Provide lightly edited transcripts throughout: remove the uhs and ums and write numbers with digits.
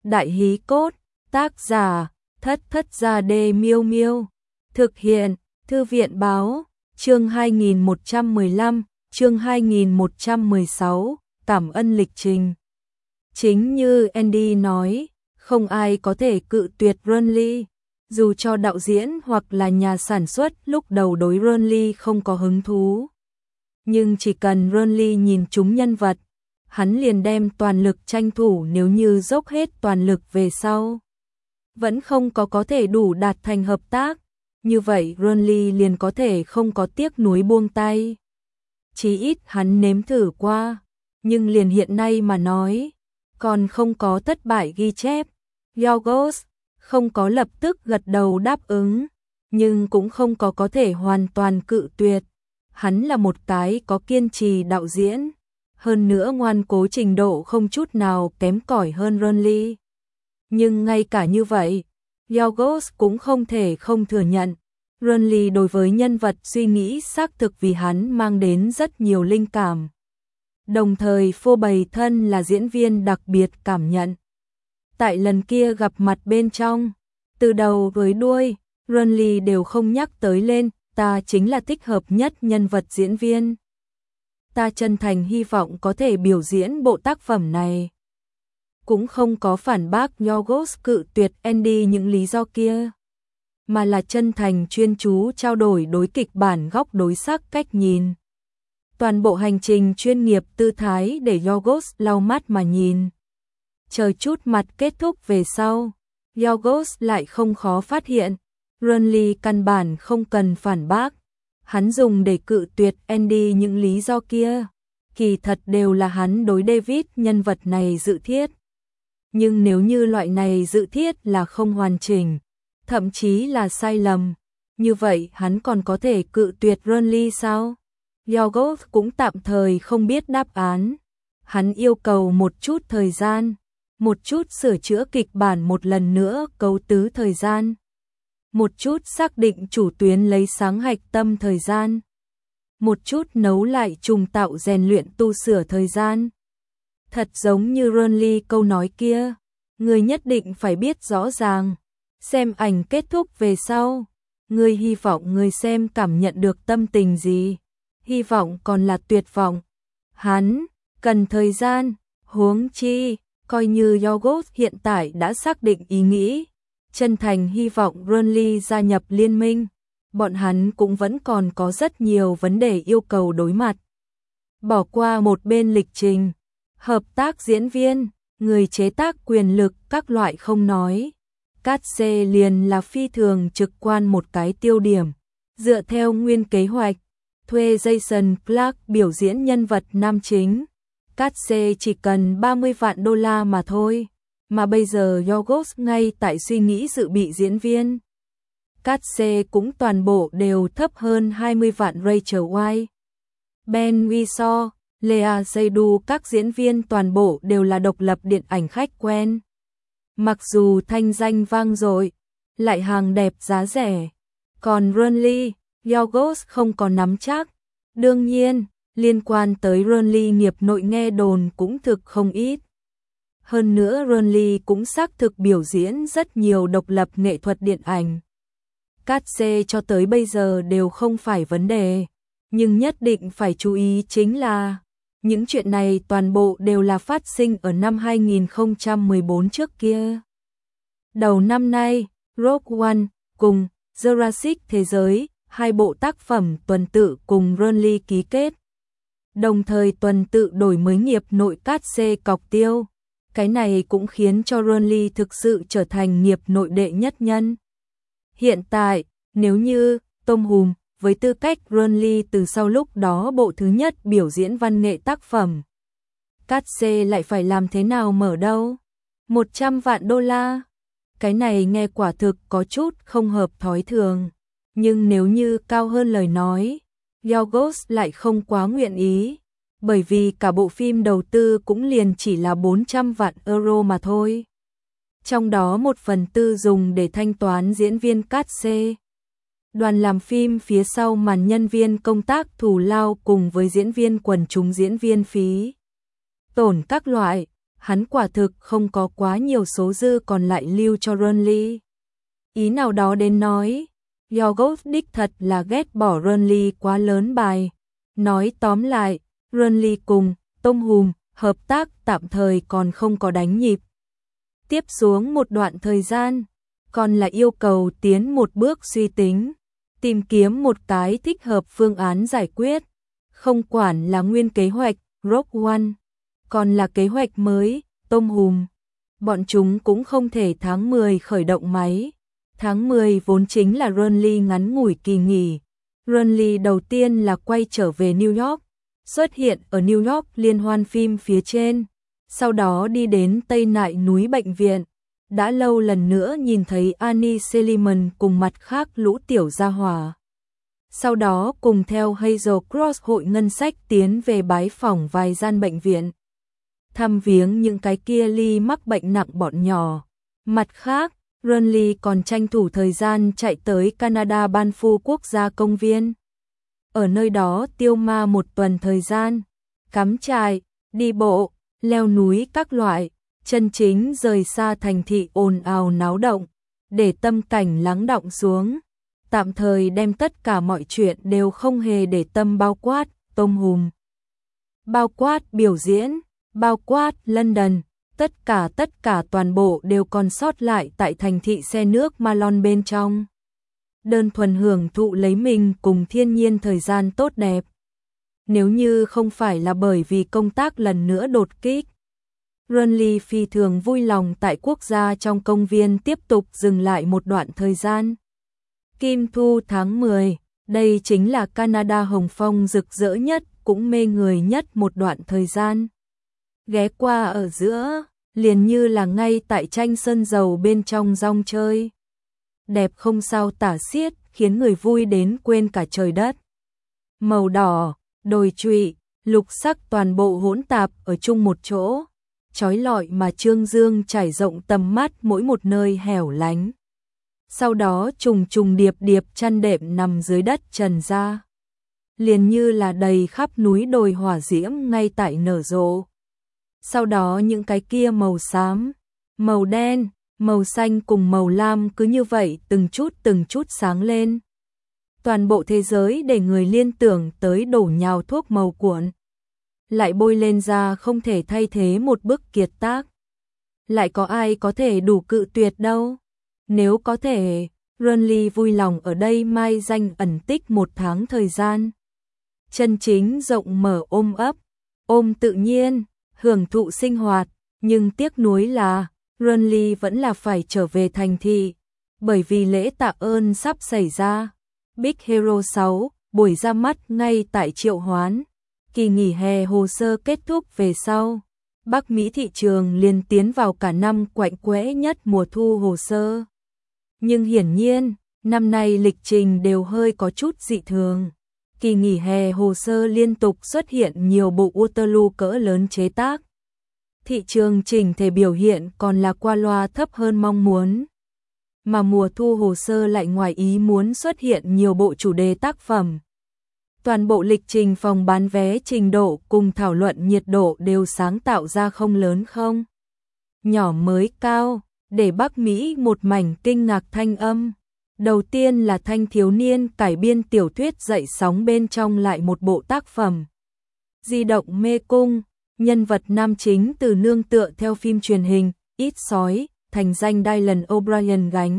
Đại hí cốt, tác giả, Thất Thất Gia Đê Miêu Miêu. Thực hiện, Thư viện báo, chương 2115, chương 2116, cảm ơn lịch trình. Chính như Andy nói, không ai có thể cự tuyệt Renly. Dù cho đạo diễn hoặc là nhà sản xuất lúc đầu đối Renly không có hứng thú. Nhưng chỉ cần Renly nhìn trúng nhân vật, hắn liền đem toàn lực tranh thủ, nếu như dốc hết toàn lực về sau vẫn không có thể đủ đạt thành hợp tác, như vậy Renly liền có thể không có tiếc nuối buông tay. Chí ít hắn nếm thử qua, nhưng liền hiện nay mà nói, còn không có thất bại ghi chép. Yorgos không có lập tức gật đầu đáp ứng, nhưng cũng không có thể hoàn toàn cự tuyệt. Hắn là một cái có kiên trì đạo diễn, hơn nữa ngoan cố trình độ không chút nào kém cỏi hơn Renly. Nhưng ngay cả như vậy, Yorgos cũng không thể không thừa nhận, Renly đối với nhân vật suy nghĩ xác thực vì hắn mang đến rất nhiều linh cảm. Đồng thời phô bày thân là diễn viên đặc biệt cảm nhận. Tại lần kia gặp mặt bên trong, từ đầu với đuôi, Renly đều không nhắc tới lên, ta chính là thích hợp nhất nhân vật diễn viên. Ta chân thành hy vọng có thể biểu diễn bộ tác phẩm này. Cũng không có phản bác Yorgos cự tuyệt Andy những lý do kia, mà là chân thành chuyên chú trao đổi đối kịch bản góc đối sắc cách nhìn. Toàn bộ hành trình chuyên nghiệp tư thái để Yorgos lau mắt mà nhìn. Chờ chút mặt kết thúc về sau, Yorgos lại không khó phát hiện, Renly căn bản không cần phản bác. Hắn dùng để cự tuyệt Andy những lý do kia, kỳ thật đều là hắn đối David nhân vật này dự thiết. Nhưng nếu như loại này dự thiết là không hoàn chỉnh, thậm chí là sai lầm, như vậy hắn còn có thể cự tuyệt Renly sao? Yorgos cũng tạm thời không biết đáp án. Hắn yêu cầu một chút thời gian, một chút sửa chữa kịch bản một lần nữa cấu tứ thời gian, một chút xác định chủ tuyến lấy sáng hạch tâm thời gian, một chút nấu lại trùng tạo rèn luyện tu sửa thời gian. Thật giống như Renly câu nói kia, người nhất định phải biết rõ ràng, xem ảnh kết thúc về sau, người hy vọng người xem cảm nhận được tâm tình gì, hy vọng còn là tuyệt vọng. Hắn cần thời gian, huống chi, coi như Yorgos hiện tại đã xác định ý nghĩ, chân thành hy vọng Renly gia nhập liên minh, bọn hắn cũng vẫn còn có rất nhiều vấn đề yêu cầu đối mặt. Bỏ qua một bên lịch trình, hợp tác diễn viên, người chế tác quyền lực các loại không nói. Katze liền là phi thường trực quan một cái tiêu điểm. Dựa theo nguyên kế hoạch, thuê Jason Clarke biểu diễn nhân vật nam chính. Katze chỉ cần 30 vạn đô la mà thôi. Mà bây giờ Yorgos ngay tại suy nghĩ dự bị diễn viên. Katze cũng toàn bộ đều thấp hơn 20 vạn. Rachel Weisz, Ben Whishaw, Lea Seydoux, các diễn viên toàn bộ đều là độc lập điện ảnh khách quen. Mặc dù thanh danh vang dội, lại hàng đẹp giá rẻ. Còn Renly, Yorgos không có nắm chắc. Đương nhiên, liên quan tới Renly nghiệp nội nghe đồn cũng thực không ít. Hơn nữa Renly cũng xác thực biểu diễn rất nhiều độc lập nghệ thuật điện ảnh. Katze cho tới bây giờ đều không phải vấn đề, nhưng nhất định phải chú ý chính là những chuyện này toàn bộ đều là phát sinh ở năm 2014 trước kia. Đầu năm nay, Rogue One cùng Jurassic Thế giới, hai bộ tác phẩm tuần tự cùng Renly ký kết. Đồng thời tuần tự đổi mới nghiệp nội Katze cọc tiêu. Cái này cũng khiến cho Renly thực sự trở thành nghiệp nội đệ nhất nhân. Hiện tại, nếu như Tom Hùm với tư cách Renly từ sau lúc đó bộ thứ nhất biểu diễn văn nghệ tác phẩm, Katze lại phải làm thế nào mở đâu? 100 vạn đô la. Cái này nghe quả thực có chút không hợp thói thường. Nhưng nếu như cao hơn lời nói, Yorgos lại không quá nguyện ý. Bởi vì cả bộ phim đầu tư cũng liền chỉ là 400 vạn euro mà thôi. Trong đó 1/4 dùng để thanh toán diễn viên Katze. Đoàn làm phim phía sau màn nhân viên công tác thù lao cùng với diễn viên quần chúng diễn viên phí tổn các loại, hắn quả thực không có quá nhiều số dư còn lại lưu cho Renly. Ý nào đó đến nói, Yorgos đích thật là ghét bỏ Renly quá lớn bài. Nói tóm lại, Renly cùng Tôm Hùm hợp tác tạm thời còn không có đánh nhịp. Tiếp xuống một đoạn thời gian, còn là yêu cầu tiến một bước suy tính, tìm kiếm một cái thích hợp phương án giải quyết. Không quản là nguyên kế hoạch, Rogue One, còn là kế hoạch mới, Tôm Hùm. Bọn chúng cũng không thể tháng 10 khởi động máy. Tháng 10 vốn chính là Renly ngắn ngủi kỳ nghỉ. Renly đầu tiên là quay trở về New York, xuất hiện ở New York liên hoan phim phía trên, sau đó đi đến Tây Nại núi bệnh viện. Đã lâu lần nữa nhìn thấy Annie Seliman cùng mặt khác lũ tiểu gia hỏa. Sau đó cùng theo Hazel Cross hội ngân sách tiến về bái phỏng vài gian bệnh viện, thăm viếng những cái kia ly mắc bệnh nặng bọn nhỏ. Mặt khác, Renly còn tranh thủ thời gian chạy tới Canada Banff quốc gia công viên. Ở nơi đó tiêu ma một tuần thời gian, cắm trại, đi bộ, leo núi các loại, chân chính rời xa thành thị ồn ào náo động, để tâm cảnh lắng đọng xuống. Tạm thời đem tất cả mọi chuyện đều không hề để tâm, bao quát Tôm Hùm, bao quát biểu diễn, bao quát London, tất cả toàn bộ đều còn sót lại tại thành thị xe nước Malone bên trong. Đơn thuần hưởng thụ lấy mình cùng thiên nhiên thời gian tốt đẹp. Nếu như không phải là bởi vì công tác lần nữa đột kích, Renly phi thường vui lòng tại quốc gia trong công viên tiếp tục dừng lại một đoạn thời gian. Kim thu tháng 10, đây chính là Canada hồng phong rực rỡ nhất, cũng mê người nhất một đoạn thời gian. Ghé qua ở giữa, liền như là ngay tại tranh sơn dầu bên trong rong chơi. Đẹp không sao tả xiết, khiến người vui đến quên cả trời đất. Màu đỏ, đồi trụy, lục sắc toàn bộ hỗn tạp ở chung một chỗ, chói lọi mà trương dương trải rộng tầm mắt mỗi một nơi hẻo lánh. Sau đó trùng trùng điệp điệp chăn đệm nằm dưới đất trần ra, liền như là đầy khắp núi đồi hỏa diễm ngay tại nở rộ. Sau đó những cái kia màu xám, màu đen, màu xanh cùng màu lam cứ như vậy từng chút sáng lên. Toàn bộ thế giới để người liên tưởng tới đổ nhào thuốc màu cuộn. Lại bôi lên da không thể thay thế một bức kiệt tác. Lại có ai có thể đủ cự tuyệt đâu. Nếu có thể, Renly vui lòng ở đây mai danh ẩn tích một tháng thời gian. Chân chính rộng mở ôm ấp, ôm tự nhiên, hưởng thụ sinh hoạt. Nhưng tiếc nuối là, Renly vẫn là phải trở về thành thị. Bởi vì lễ tạ ơn sắp xảy ra. Big Hero 6, buổi ra mắt ngay tại Triệu Hoán. Kỳ nghỉ hè hồ sơ kết thúc về sau, Bắc Mỹ thị trường liền tiến vào cả năm quạnh quẽ nhất mùa thu hồ sơ. Nhưng hiển nhiên, năm nay lịch trình đều hơi có chút dị thường. Kỳ nghỉ hè hồ sơ liên tục xuất hiện nhiều bộ Waterloo cỡ lớn chế tác. Thị trường chỉnh thể biểu hiện còn là qua loa thấp hơn mong muốn. Mà mùa thu hồ sơ lại ngoài ý muốn xuất hiện nhiều bộ chủ đề tác phẩm. Toàn bộ lịch trình phòng bán vé trình độ cùng thảo luận nhiệt độ đều sáng tạo ra không lớn không nhỏ mới cao, để Bắc Mỹ một mảnh kinh ngạc thanh âm. Đầu tiên là thanh thiếu niên cải biên tiểu thuyết dậy sóng bên trong lại một bộ tác phẩm. Di động mê cung, nhân vật nam chính từ nương tựa theo phim truyền hình, ít sói, thành danh Dylan O'Brien gánh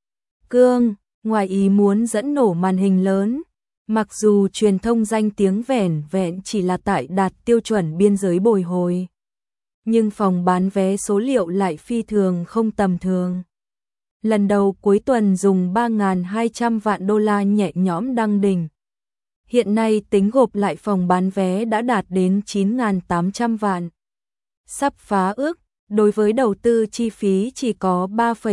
cương, ngoài ý muốn dẫn nổ màn hình lớn. Mặc dù truyền thông danh tiếng vẻn vẹn chỉ là tại đạt tiêu chuẩn biên giới bồi hồi, nhưng phòng bán vé số liệu lại phi thường không tầm thường. Lần đầu cuối tuần dùng 3.200 vạn đô la nhẹ nhõm đăng đỉnh. Hiện nay tính gộp lại phòng bán vé đã đạt đến 9.800 vạn. Sắp phá ước, đối với đầu tư chi phí chỉ có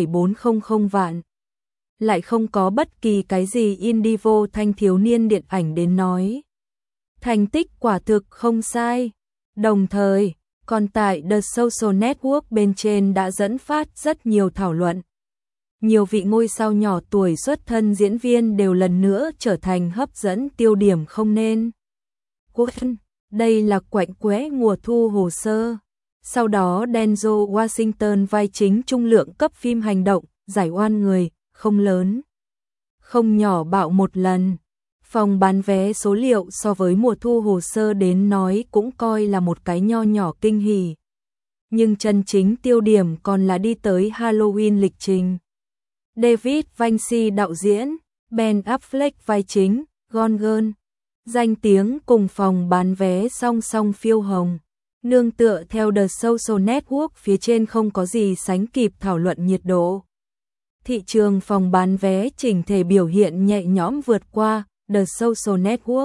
3,400 vạn. Lại không có bất kỳ cái gì Indivo thanh thiếu niên điện ảnh đến nói. Thành tích quả thực không sai. Đồng thời, còn tại The Social Network bên trên đã dẫn phát rất nhiều thảo luận. Nhiều vị ngôi sao nhỏ tuổi xuất thân diễn viên đều lần nữa trở thành hấp dẫn tiêu điểm không nên. Đây là quạnh quẽ mùa thu hồ sơ. Sau đó Denzel Washington vai chính trung lượng cấp phim hành động, giải oan người, không lớn, không nhỏ bạo một lần. Phòng bán vé số liệu so với mùa thu hồ sơ đến nói cũng coi là một cái nho nhỏ kinh hỉ. Nhưng chân chính tiêu điểm còn là đi tới Halloween lịch trình. David Vinci đạo diễn, Ben Affleck vai chính, Gone Girl. Danh tiếng cùng phòng bán vé song song phiêu hồng. Nương tựa theo The Social Network phía trên không có gì sánh kịp thảo luận nhiệt độ. Thị trường phòng bán vé chỉnh thể biểu hiện nhẹ nhõm vượt qua The Social Network.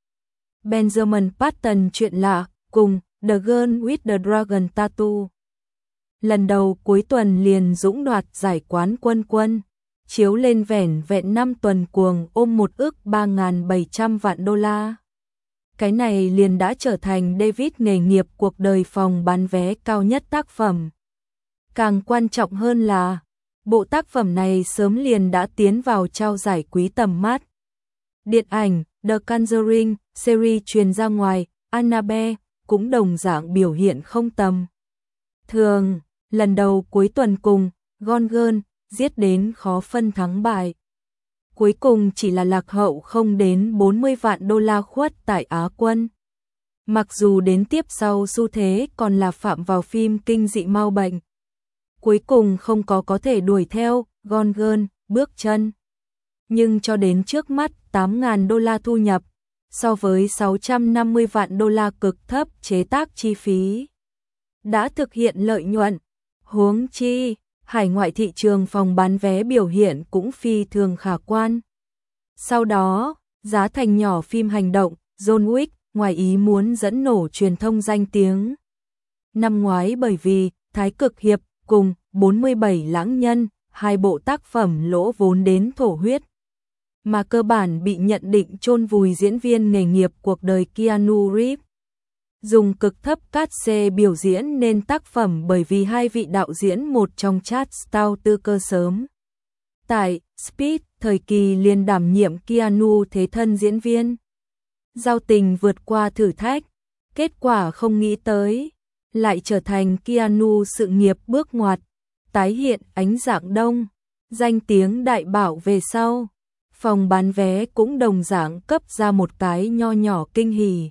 Benjamin Button chuyện lạ cùng The Girl with the Dragon Tattoo. Lần đầu cuối tuần liền dũng đoạt giải quán quân, chiếu lên vẻn vẹn 5 tuần cuồng ôm 1.3.700 vạn đô la. Cái này liền đã trở thành David nghề nghiệp cuộc đời phòng bán vé cao nhất tác phẩm. Càng quan trọng hơn là, bộ tác phẩm này sớm liền đã tiến vào trao giải quý tầm mắt. Điện ảnh The Conjuring series truyền ra ngoài, Annabelle cũng đồng dạng biểu hiện không tầm thường. Lần đầu cuối tuần cùng, Gone Girl giết đến khó phân thắng bại. Cuối cùng chỉ là lạc hậu không đến 40 vạn đô la khuất tại Á quân. Mặc dù đến tiếp sau xu thế còn là phạm vào phim kinh dị mau bệnh. Cuối cùng không có thể đuổi theo Gone Girl bước chân. Nhưng cho đến trước mắt 8.000 đô la thu nhập, so với 650 vạn đô la cực thấp chế tác chi phí, đã thực hiện lợi nhuận. Huống chi, hải ngoại thị trường phòng bán vé biểu hiện cũng phi thường khả quan. Sau đó, giá thành nhỏ phim hành động, John Wick, ngoài ý muốn dẫn nổ truyền thông danh tiếng. Năm ngoái bởi vì Thái Cực Hiệp cùng 47 lãng nhân, hai bộ tác phẩm lỗ vốn đến thổ huyết, mà cơ bản bị nhận định chôn vùi diễn viên nghề nghiệp cuộc đời Keanu Reeves. Dùng cực thấp cát xê biểu diễn nên tác phẩm bởi vì hai vị đạo diễn một trong chat Stout tư cơ sớm. Tại Speed, thời kỳ liền đảm nhiệm Keanu thế thân diễn viên. Giao tình vượt qua thử thách, kết quả không nghĩ tới, lại trở thành Keanu sự nghiệp bước ngoặt, tái hiện ánh dạng đông, danh tiếng đại bảo về sau. Phòng bán vé cũng đồng dạng cấp ra một cái nho nhỏ kinh hỉ.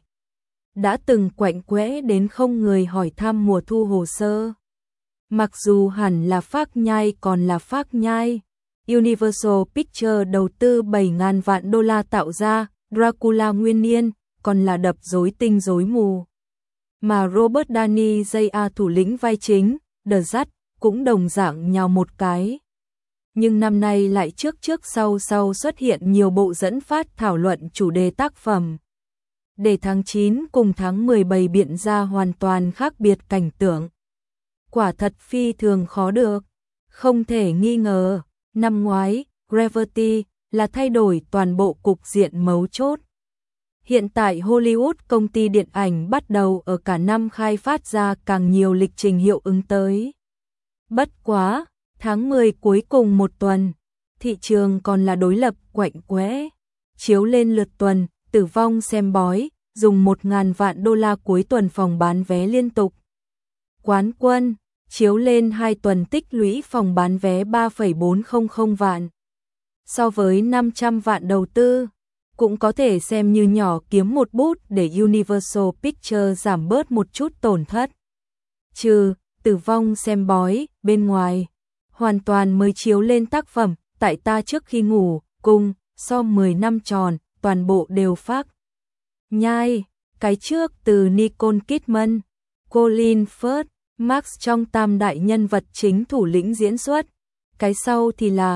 Đã từng quạnh quẽ đến không người hỏi thăm mùa thu hồ sơ. Mặc dù hẳn là phác nhai còn là phác nhai, Universal Pictures đầu tư 7.000 vạn đô la tạo ra Dracula nguyên niên, còn là đập rối tinh rối mù. Mà Robert Downey Jr. thủ lĩnh vai chính, The Dắt, cũng đồng dạng nhào một cái. Nhưng năm nay lại trước sau xuất hiện nhiều bộ dẫn phát thảo luận chủ đề tác phẩm. Để tháng 9 cùng tháng 10 bày biện ra hoàn toàn khác biệt cảnh tượng. Quả thật phi thường khó được. Không thể nghi ngờ, năm ngoái, Gravity là thay đổi toàn bộ cục diện mấu chốt. Hiện tại Hollywood công ty điện ảnh bắt đầu ở cả năm khai phát ra càng nhiều lịch trình hiệu ứng tới. Bất quá, tháng 10 cuối cùng một tuần, thị trường còn là đối lập quạnh quẽ. Chiếu lên lượt tuần, Tử vong xem bói, dùng 1.000 vạn đô la cuối tuần phòng bán vé liên tục. Quán quân, chiếu lên 2 tuần tích lũy phòng bán vé 3,400 vạn. So với 500 vạn đầu tư, cũng có thể xem như nhỏ kiếm một bút để Universal Pictures giảm bớt một chút tổn thất. Trừ Tử vong xem bói, bên ngoài, hoàn toàn mới chiếu lên tác phẩm Tại ta trước khi ngủ, cùng, so 10 năm tròn, toàn bộ đều phác nhai. Cái trước từ Nicole Kidman, Colin Firth, Max trong tam đại nhân vật chính thủ lĩnh diễn xuất. Cái sau thì là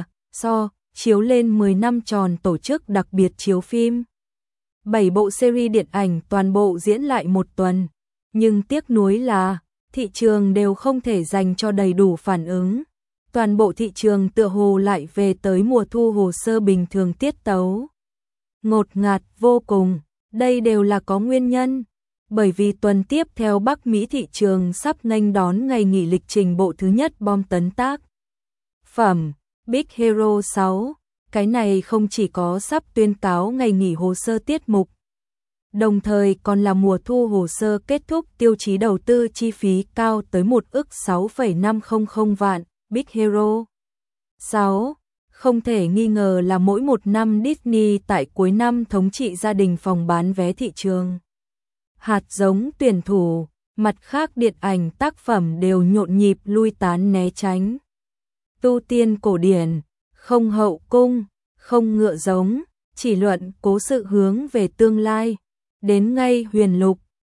chiếu lên 10 năm tròn tổ chức đặc biệt chiếu phim. 7 bộ series điện ảnh toàn bộ diễn lại một tuần. Nhưng tiếc nuối là, thị trường đều không thể dành cho đầy đủ phản ứng. Toàn bộ thị trường tựa hồ lại về tới mùa thu hồ sơ bình thường tiết tấu. Ngột ngạt vô cùng, đây đều là có nguyên nhân. Bởi vì tuần tiếp theo Bắc Mỹ thị trường sắp nghênh đón ngày nghỉ lịch trình bộ thứ nhất bom tấn tác phẩm Big Hero 6. Cái này không chỉ có sắp tuyên cáo ngày nghỉ hồ sơ tiết mục Đồng thời còn là mùa thu hồ sơ kết thúc tiêu chí đầu tư chi phí cao tới 1,6,500 vạn. Big Hero 6. Không thể nghi ngờ là mỗi một năm Disney tại cuối năm thống trị gia đình phòng bán vé thị trường. Hạt giống tuyển thủ, mặt khác điện ảnh tác phẩm đều nhộn nhịp lui tán né tránh. Tu tiên cổ điển, không hậu cung, không ngựa giống, chỉ luận cố sự hướng về tương lai. Đến ngay huyền lục,